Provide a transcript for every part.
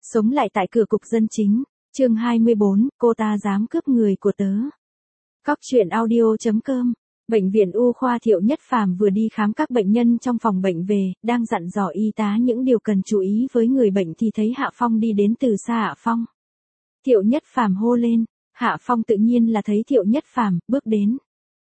Sống lại tại cửa cục dân chính, chương 24, cô ta dám cướp người của tớ. Cóc truyện audio.com. Bệnh viện U khoa Thiệu Nhất Phàm vừa đi khám các bệnh nhân trong phòng bệnh về, đang dặn dò y tá những điều cần chú ý với người bệnh thì thấy Hạ Phong đi đến từ xa. Hạ Phong. Thiệu Nhất Phàm hô lên. Hạ Phong tự nhiên là thấy Thiệu Nhất Phàm bước đến.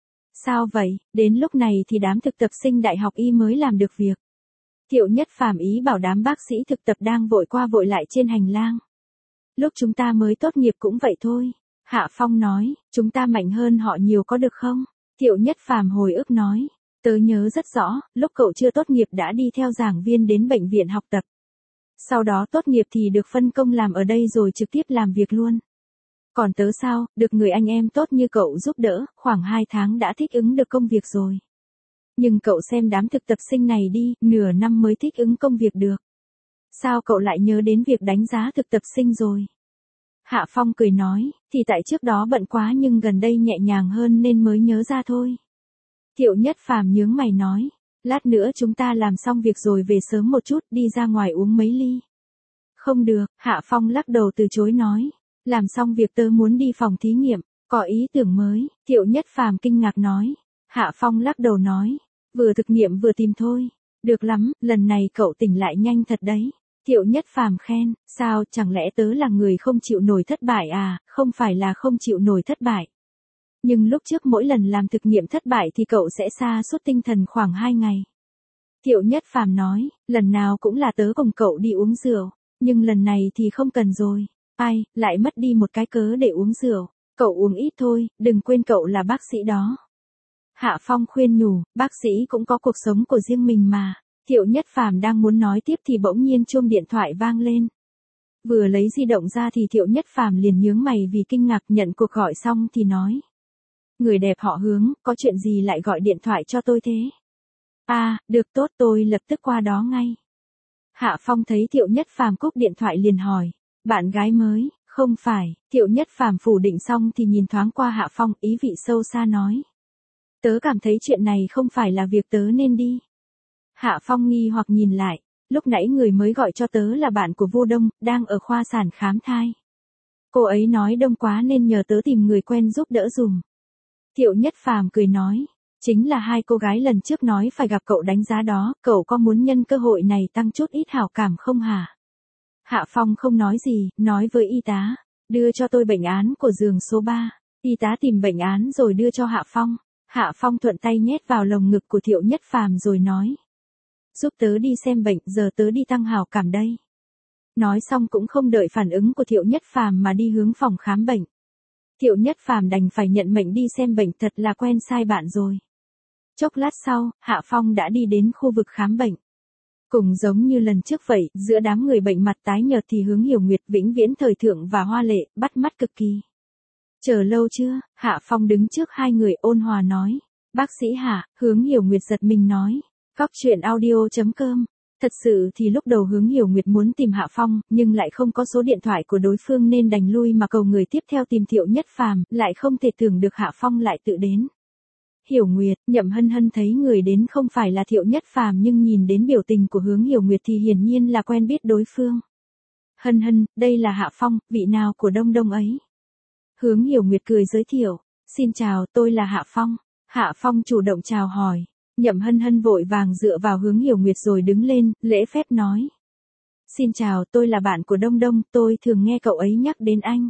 Sao vậy? Đến lúc này thì đám thực tập sinh đại học y mới làm được việc. Thiệu Nhất Phàm ý bảo đám bác sĩ thực tập đang vội qua vội lại trên hành lang. Lúc chúng ta mới tốt nghiệp cũng vậy thôi. Hạ Phong nói, chúng ta mạnh hơn họ nhiều có được không? Thiệu Nhất Phàm hồi ức nói, tớ nhớ rất rõ, lúc cậu chưa tốt nghiệp đã đi theo giảng viên đến bệnh viện học tập. Sau đó tốt nghiệp thì được phân công làm ở đây rồi trực tiếp làm việc luôn. Còn tớ sao, được người anh em tốt như cậu giúp đỡ, khoảng 2 tháng đã thích ứng được công việc rồi. Nhưng cậu xem đám thực tập sinh này đi, nửa năm mới thích ứng công việc được. Sao cậu lại nhớ đến việc đánh giá thực tập sinh rồi? Hạ Phong cười nói, thì tại trước đó bận quá nhưng gần đây nhẹ nhàng hơn nên mới nhớ ra thôi. Thiệu Nhất Phàm nhướng mày nói, lát nữa chúng ta làm xong việc rồi về sớm một chút, đi ra ngoài uống mấy ly. Không được, Hạ Phong lắc đầu từ chối nói, làm xong việc tớ muốn đi phòng thí nghiệm, có ý tưởng mới. Thiệu Nhất Phàm kinh ngạc nói. Hạ Phong lắc đầu nói, vừa thực nghiệm vừa tìm thôi. Được lắm, lần này cậu tỉnh lại nhanh thật đấy. Thiệu Nhất Phàm khen, sao, chẳng lẽ tớ là người không chịu nổi thất bại à? Không phải là không chịu nổi thất bại. Nhưng lúc trước mỗi lần làm thực nghiệm thất bại thì cậu sẽ sa sút tinh thần khoảng 2 ngày. Thiệu Nhất Phàm nói, lần nào cũng là tớ cùng cậu đi uống rượu, nhưng lần này thì không cần rồi. Ai, lại mất đi một cái cớ để uống rượu. Cậu uống ít thôi, đừng quên cậu là bác sĩ đó. Hạ Phong khuyên nhủ, bác sĩ cũng có cuộc sống của riêng mình mà. Thiệu Nhất Phàm đang muốn nói tiếp thì bỗng nhiên chuông điện thoại vang lên. Vừa lấy di động ra thì Thiệu Nhất Phàm liền nhướng mày vì kinh ngạc, nhận cuộc gọi xong thì nói. Người đẹp họ Hướng, có chuyện gì lại gọi điện thoại cho tôi thế? À, được tốt, tôi lập tức qua đó ngay. Hạ Phong thấy Thiệu Nhất Phàm cúp điện thoại liền hỏi, bạn gái mới? Không phải. Thiệu Nhất Phàm phủ định xong thì nhìn thoáng qua Hạ Phong, ý vị sâu xa nói. Tớ cảm thấy chuyện này không phải là việc tớ nên đi. Hạ Phong nghi hoặc nhìn lại, lúc nãy người mới gọi cho tớ là bạn của Vô Đông, đang ở khoa sản khám thai. Cô ấy nói đông quá nên nhờ tớ tìm người quen giúp đỡ dùm. Thiệu Nhất Phàm cười nói, chính là 2 cô gái lần trước nói phải gặp cậu đánh giá đó, cậu có muốn nhân cơ hội này tăng chút ít hảo cảm không hả? Hạ Phong không nói gì, nói với y tá, đưa cho tôi bệnh án của giường số 3. Y tá tìm bệnh án rồi đưa cho Hạ Phong. Hạ Phong thuận tay nhét vào lồng ngực của Thiệu Nhất Phàm rồi nói. Giúp tớ đi xem bệnh, giờ tớ đi tăng hảo cảm đây. Nói xong cũng không đợi phản ứng của Thiệu Nhất Phàm mà đi hướng phòng khám bệnh. Thiệu Nhất Phàm đành phải nhận mệnh đi xem bệnh, thật là quen sai bạn rồi. Chốc lát sau, Hạ Phong đã đi đến khu vực khám bệnh. Cùng giống như lần trước vậy, giữa đám người bệnh mặt tái nhợt thì Hướng Hiểu Nguyệt, Vĩnh Viễn thời thượng và hoa lệ, bắt mắt cực kỳ. Chờ lâu chưa? Hạ Phong đứng trước 2 người ôn hòa nói. Bác sĩ Hạ, Hướng Hiểu Nguyệt giật mình nói. Cóc truyện audio.com. Thật sự thì lúc đầu Hướng Hiểu Nguyệt muốn tìm Hạ Phong, nhưng lại không có số điện thoại của đối phương nên đành lui mà cầu người tiếp theo tìm Thiệu Nhất Phàm, lại không thể tưởng được Hạ Phong lại tự đến. Hiểu Nguyệt, Nhậm Hân Hân thấy người đến không phải là Thiệu Nhất Phàm nhưng nhìn đến biểu tình của Hướng Hiểu Nguyệt thì hiển nhiên là quen biết đối phương. Hân Hân, đây là Hạ Phong, vị nào của Đông Đông ấy? Hướng Hiểu Nguyệt cười giới thiệu, xin chào, tôi là Hạ Phong. Hạ Phong chủ động chào hỏi. Nhậm Hân Hân vội vàng dựa vào Hướng Hiểu Nguyệt rồi đứng lên, lễ phép nói. Xin chào, tôi là bạn của Đông Đông, tôi thường nghe cậu ấy nhắc đến anh.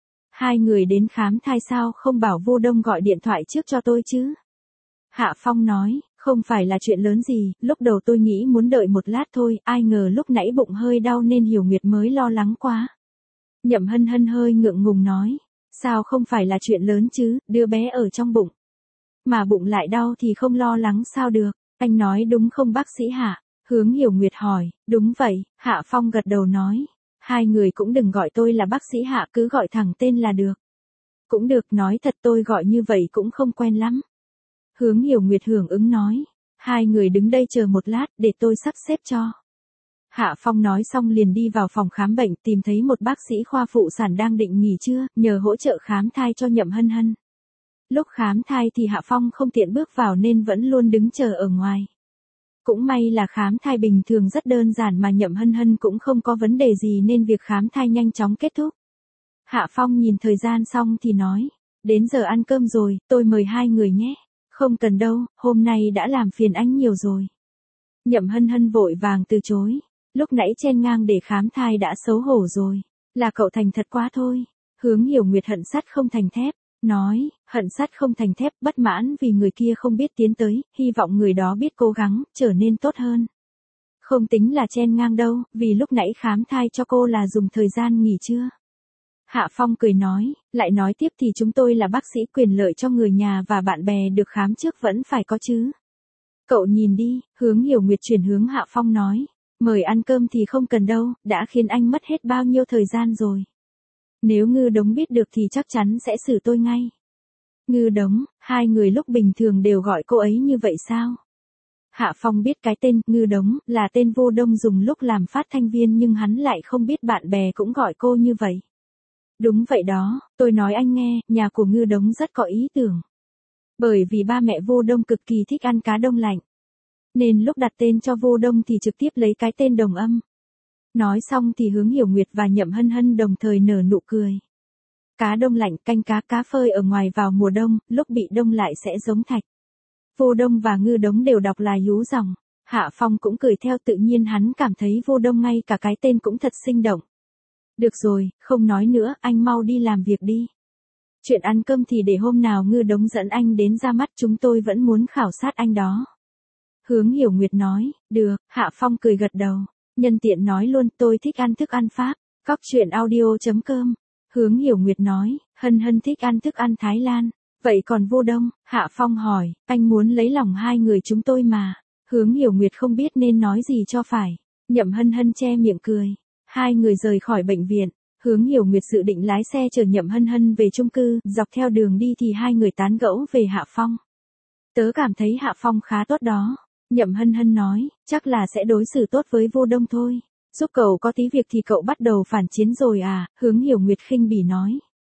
2 người đến khám thai sao không bảo Vô Đông gọi điện thoại trước cho tôi chứ? Hạ Phong nói, không phải là chuyện lớn gì, lúc đầu tôi nghĩ muốn đợi một lát thôi, ai ngờ lúc nãy bụng hơi đau nên Hiểu Nguyệt mới lo lắng quá. Nhậm Hân Hân hơi ngượng ngùng nói, sao không phải là chuyện lớn chứ, đứa bé ở trong bụng. Mà bụng lại đau thì không lo lắng sao được, anh nói đúng không bác sĩ Hạ? Hướng Hiểu Nguyệt hỏi, đúng vậy, Hạ Phong gật đầu nói. 2 người cũng đừng gọi tôi là bác sĩ Hạ, cứ gọi thẳng tên là được. Cũng được, nói thật tôi gọi như vậy cũng không quen lắm. Hướng Hiểu Nguyệt hưởng ứng nói. 2 người đứng đây chờ một lát, để tôi sắp xếp cho. Hạ Phong nói xong liền đi vào phòng khám bệnh, tìm thấy một bác sĩ khoa phụ sản đang định nghỉ trưa, nhờ hỗ trợ khám thai cho Nhậm Hân Hân. Lúc khám thai thì Hạ Phong không tiện bước vào nên vẫn luôn đứng chờ ở ngoài. Cũng may là khám thai bình thường rất đơn giản mà Nhậm Hân Hân cũng không có vấn đề gì nên việc khám thai nhanh chóng kết thúc. Hạ Phong nhìn thời gian xong thì nói, đến giờ ăn cơm rồi, tôi mời hai người nhé. Không cần đâu, hôm nay đã làm phiền anh nhiều rồi. Nhậm Hân Hân vội vàng từ chối, lúc nãy chen ngang để khám thai đã xấu hổ rồi, là cậu thành thật quá thôi. Hướng Hiểu Nguyệt hận sắt không thành thép, nói, hận sắt không thành thép, bất mãn vì người kia không biết tiến tới, hy vọng người đó biết cố gắng, trở nên tốt hơn. Không tính là chen ngang đâu, vì lúc nãy khám thai cho cô là dùng thời gian nghỉ trưa. Hạ Phong cười nói, lại nói tiếp thì chúng tôi là bác sĩ, quyền lợi cho người nhà và bạn bè được khám trước vẫn phải có chứ. Cậu nhìn đi, Hướng Hiểu Nguyệt chuyển hướng Hạ Phong nói, mời ăn cơm thì không cần đâu, đã khiến anh mất hết bao nhiêu thời gian rồi. Nếu Ngư Đống biết được thì chắc chắn sẽ xử tôi ngay. Ngư Đống, hai người lúc bình thường đều gọi cô ấy như vậy sao? Hạ Phong biết cái tên Ngư Đống là tên Vô Đông dùng lúc làm phát thanh viên nhưng hắn lại không biết bạn bè cũng gọi cô như vậy. Đúng vậy đó, tôi nói anh nghe, nhà của Ngư Đống rất có ý tưởng. Bởi vì ba mẹ Vô Đông cực kỳ thích ăn cá đông lạnh. Nên lúc đặt tên cho Vô Đông thì trực tiếp lấy cái tên đồng âm. Nói xong thì Hướng Hiểu Nguyệt và Nhậm Hân Hân đồng thời nở nụ cười. Cá đông lạnh, canh cá cá phơi ở ngoài vào mùa đông, lúc bị đông lại sẽ giống thạch. Vô Đông và Ngư Đống đều đọc là Dú Dòng. Hạ Phong cũng cười theo, tự nhiên hắn cảm thấy Vô Đông ngay cả cái tên cũng thật sinh động. Được rồi, không nói nữa, anh mau đi làm việc đi. Chuyện ăn cơm thì để hôm nào Ngư Đống dẫn anh đến ra mắt, chúng tôi vẫn muốn khảo sát anh đó. Hướng Hiểu Nguyệt nói, được, Hạ Phong cười gật đầu. Nhân tiện nói luôn, tôi thích ăn thức ăn Pháp. Cóc truyện audio.com. Hướng Hiểu Nguyệt nói, Hân Hân thích ăn thức ăn Thái Lan. Vậy còn Vô Đông? Hạ Phong hỏi, anh muốn lấy lòng hai người chúng tôi mà. Hướng Hiểu Nguyệt không biết nên nói gì cho phải. Nhậm Hân Hân che miệng cười. Hai người rời khỏi bệnh viện. Hướng Hiểu Nguyệt dự định lái xe chở Nhậm Hân Hân về chung cư, dọc theo đường đi thì hai người tán gẫu về Hạ Phong. Tớ cảm thấy Hạ Phong khá tốt đó. Nhậm Hân Hân nói, chắc là sẽ đối xử tốt với Vô Đông thôi. Giúp cậu có tí việc thì cậu bắt đầu phản chiến rồi à, Hướng Hiểu Nguyệt khinh bỉ nói.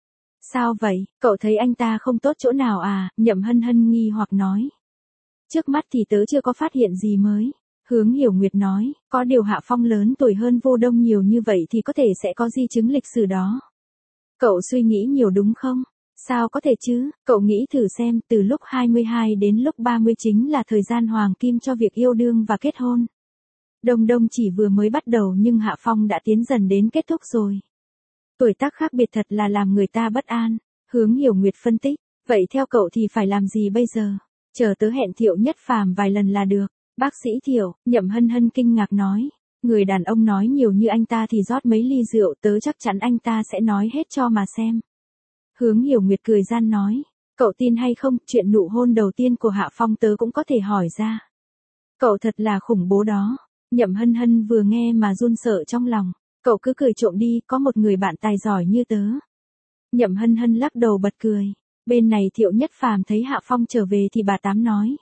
Sao vậy, cậu thấy anh ta không tốt chỗ nào à, Nhậm Hân Hân nghi hoặc nói. Trước mắt thì tớ chưa có phát hiện gì mới. Hướng Hiểu Nguyệt nói, có điều Hạ Phong lớn tuổi hơn Vô Đông nhiều như vậy thì có thể sẽ có di chứng lịch sử đó. Cậu suy nghĩ nhiều đúng không? Sao có thể chứ, cậu nghĩ thử xem, từ lúc 22 đến lúc 30 chính là thời gian hoàng kim cho việc yêu đương và kết hôn. Đông Đông chỉ vừa mới bắt đầu nhưng Hạ Phong đã tiến dần đến kết thúc rồi. Tuổi tác khác biệt thật là làm người ta bất an. Hướng Hiểu Nguyệt phân tích, vậy theo cậu thì phải làm gì bây giờ? Chờ tớ hẹn Thiệu Nhất Phàm vài lần là được. Bác sĩ Thiệu, Nhậm Hân Hân kinh ngạc nói. Người đàn ông nói nhiều như anh ta thì rót mấy ly rượu, tớ chắc chắn anh ta sẽ nói hết cho mà xem. Hướng Hiểu Nguyệt cười gian nói. Cậu tin hay không, chuyện nụ hôn đầu tiên của Hạ Phong tớ cũng có thể hỏi ra. Cậu thật là khủng bố đó. Nhậm Hân Hân vừa nghe mà run sợ trong lòng. Cậu cứ cười trộm đi, có một người bạn tài giỏi như tớ. Nhậm Hân Hân lắc đầu bật cười. Bên này Thiệu Nhất Phàm thấy Hạ Phong trở về thì bà Tám nói.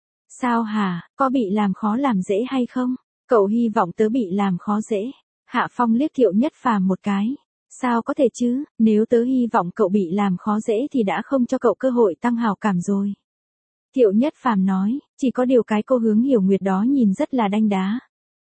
Sao hả, có bị làm khó làm dễ hay không? Cậu hy vọng tớ bị làm khó dễ. Hạ Phong liếc Thiệu Nhất Phàm một cái. Sao có thể chứ, nếu tớ hy vọng cậu bị làm khó dễ thì đã không cho cậu cơ hội tăng hào cảm rồi. Thiệu Nhất Phàm nói, chỉ có điều cái cô Hướng Hiểu Nguyệt đó nhìn rất là đanh đá.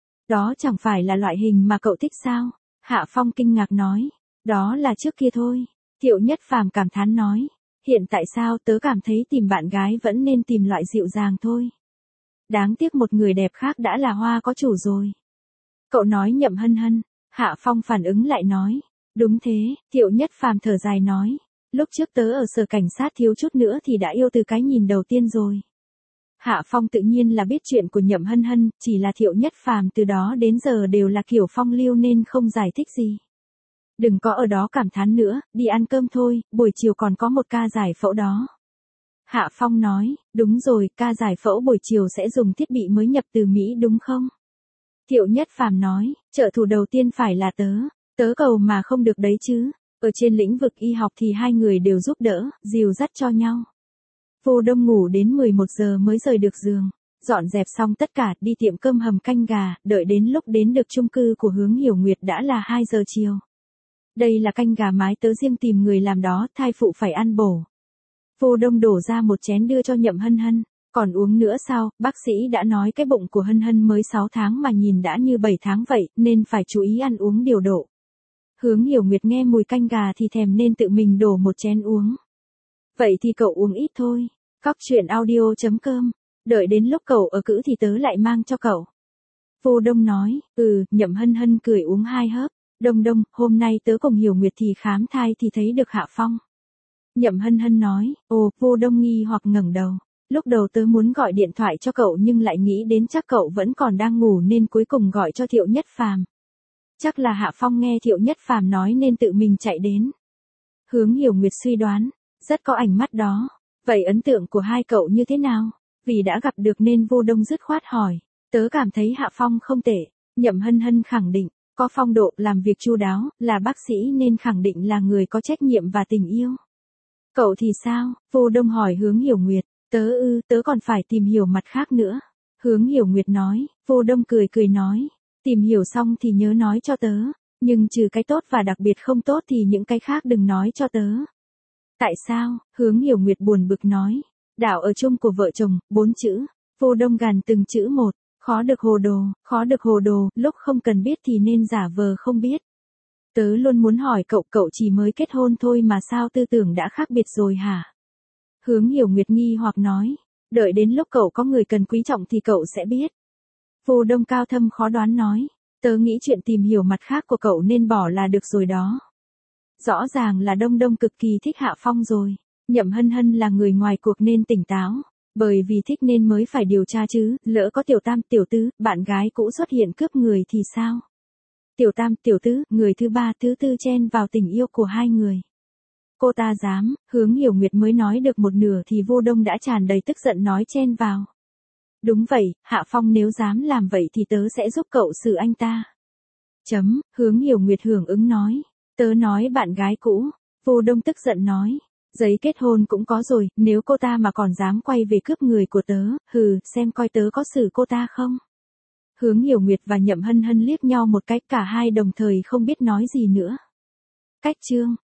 Đó chẳng phải là loại hình mà cậu thích sao? Hạ Phong kinh ngạc nói, đó là trước kia thôi. Thiệu Nhất Phàm cảm thán nói, hiện tại sao tớ cảm thấy tìm bạn gái vẫn nên tìm loại dịu dàng thôi. Đáng tiếc một người đẹp khác đã là hoa có chủ rồi. Cậu nói Nhậm Hân Hân. Hạ Phong phản ứng lại nói, đúng thế. Thiệu Nhất Phàm thở dài nói, lúc trước tớ ở sở cảnh sát thiếu chút nữa thì đã yêu từ cái nhìn đầu tiên rồi. Hạ Phong tự nhiên là biết chuyện của Nhậm Hân Hân, chỉ là Thiệu Nhất Phàm từ đó đến giờ đều là kiểu phong lưu nên không giải thích gì. Đừng có ở đó cảm thán nữa, đi ăn cơm thôi, buổi chiều còn có một ca giải phẫu đó. Hạ Phong nói, đúng rồi, ca giải phẫu buổi chiều sẽ dùng thiết bị mới nhập từ Mỹ đúng không? Thiệu Nhất Phàm nói, trợ thủ đầu tiên phải là tớ cầu mà không được đấy chứ. Ở trên lĩnh vực y học thì hai người đều giúp đỡ, dìu dắt cho nhau. Vô Đông ngủ đến 11 giờ mới rời được giường. Dọn dẹp xong tất cả, đi tiệm cơm hầm canh gà, đợi đến lúc đến được chung cư của Hướng Hiểu Nguyệt đã là 2 giờ chiều. Đây là canh gà mái tớ riêng tìm người làm đó, thai phụ phải ăn bổ. Vô Đông đổ ra một chén đưa cho Nhậm Hân Hân. Còn uống nữa sao, bác sĩ đã nói cái bụng của Hân Hân mới 6 tháng mà nhìn đã như 7 tháng vậy, nên phải chú ý ăn uống điều độ. Hướng Hiểu Nguyệt nghe mùi canh gà thì thèm nên tự mình đổ một chén uống. Vậy thì cậu uống ít thôi. Cóc truyện audio.com. Đợi đến lúc cậu ở cữ thì tớ lại mang cho cậu. Vô Đông nói, Nhậm Hân Hân cười uống 2 hớp. Đông Đông, hôm nay tớ cùng Hiểu Nguyệt thì khám thai thì thấy được Hạ Phong. Nhậm Hân Hân nói, Vô Đông nghi hoặc ngẩng đầu. Lúc đầu tớ muốn gọi điện thoại cho cậu nhưng lại nghĩ đến chắc cậu vẫn còn đang ngủ nên cuối cùng gọi cho Thiệu Nhất Phàm. Chắc là Hạ Phong nghe Thiệu Nhất Phàm nói nên tự mình chạy đến. Hướng Hiểu Nguyệt suy đoán, rất có ánh mắt đó. Vậy ấn tượng của hai cậu như thế nào? Vì đã gặp được nên Vô Đông dứt khoát hỏi. Tớ cảm thấy Hạ Phong không tệ. Nhậm Hân Hân khẳng định, có phong độ, làm việc chu đáo, là bác sĩ nên khẳng định là người có trách nhiệm và tình yêu. Cậu thì sao? Vô Đông hỏi Hướng Hiểu Nguyệt. Tớ còn phải tìm hiểu mặt khác nữa. Hướng Hiểu Nguyệt nói. Vô Đông cười cười nói. Tìm hiểu xong thì nhớ nói cho tớ. Nhưng trừ cái tốt và đặc biệt không tốt thì những cái khác đừng nói cho tớ. Tại sao? Hướng Hiểu Nguyệt buồn bực nói. Đạo ở chung của vợ chồng, 4 chữ. Vô Đông gàn từng chữ một. Khó được hồ đồ, lúc không cần biết thì nên giả vờ không biết. Tớ luôn muốn hỏi cậu chỉ mới kết hôn thôi mà sao tư tưởng đã khác biệt rồi hả? Hướng Hiểu Nguyệt nghi hoặc nói. Đợi đến lúc cậu có người cần quý trọng thì cậu sẽ biết. Vô Đông cao thâm khó đoán nói. Tớ nghĩ chuyện tìm hiểu mặt khác của cậu nên bỏ là được rồi đó. Rõ ràng là Đông Đông cực kỳ thích Hạ Phong rồi. Nhậm Hân Hân là người ngoài cuộc nên tỉnh táo. Bởi vì thích nên mới phải điều tra chứ, lỡ có tiểu tam, tiểu tứ, bạn gái cũ xuất hiện cướp người thì sao? Tiểu tam, tiểu tứ, người thứ ba, thứ tư chen vào tình yêu của hai người. Cô ta dám, Hướng Hiểu Nguyệt mới nói được một nửa thì Vô Đông đã tràn đầy tức giận nói chen vào. Đúng vậy, Hạ Phong nếu dám làm vậy thì tớ sẽ giúp cậu xử anh ta. Hướng Hiểu Nguyệt hưởng ứng nói. Tớ nói bạn gái cũ. Vô Đông tức giận nói. Giấy kết hôn cũng có rồi, nếu cô ta mà còn dám quay về cướp người của tớ, xem coi tớ có xử cô ta không. Hướng Hiểu Nguyệt và Nhậm Hân Hân liếc nhau một cái, cả hai đồng thời không biết nói gì nữa. Cách chương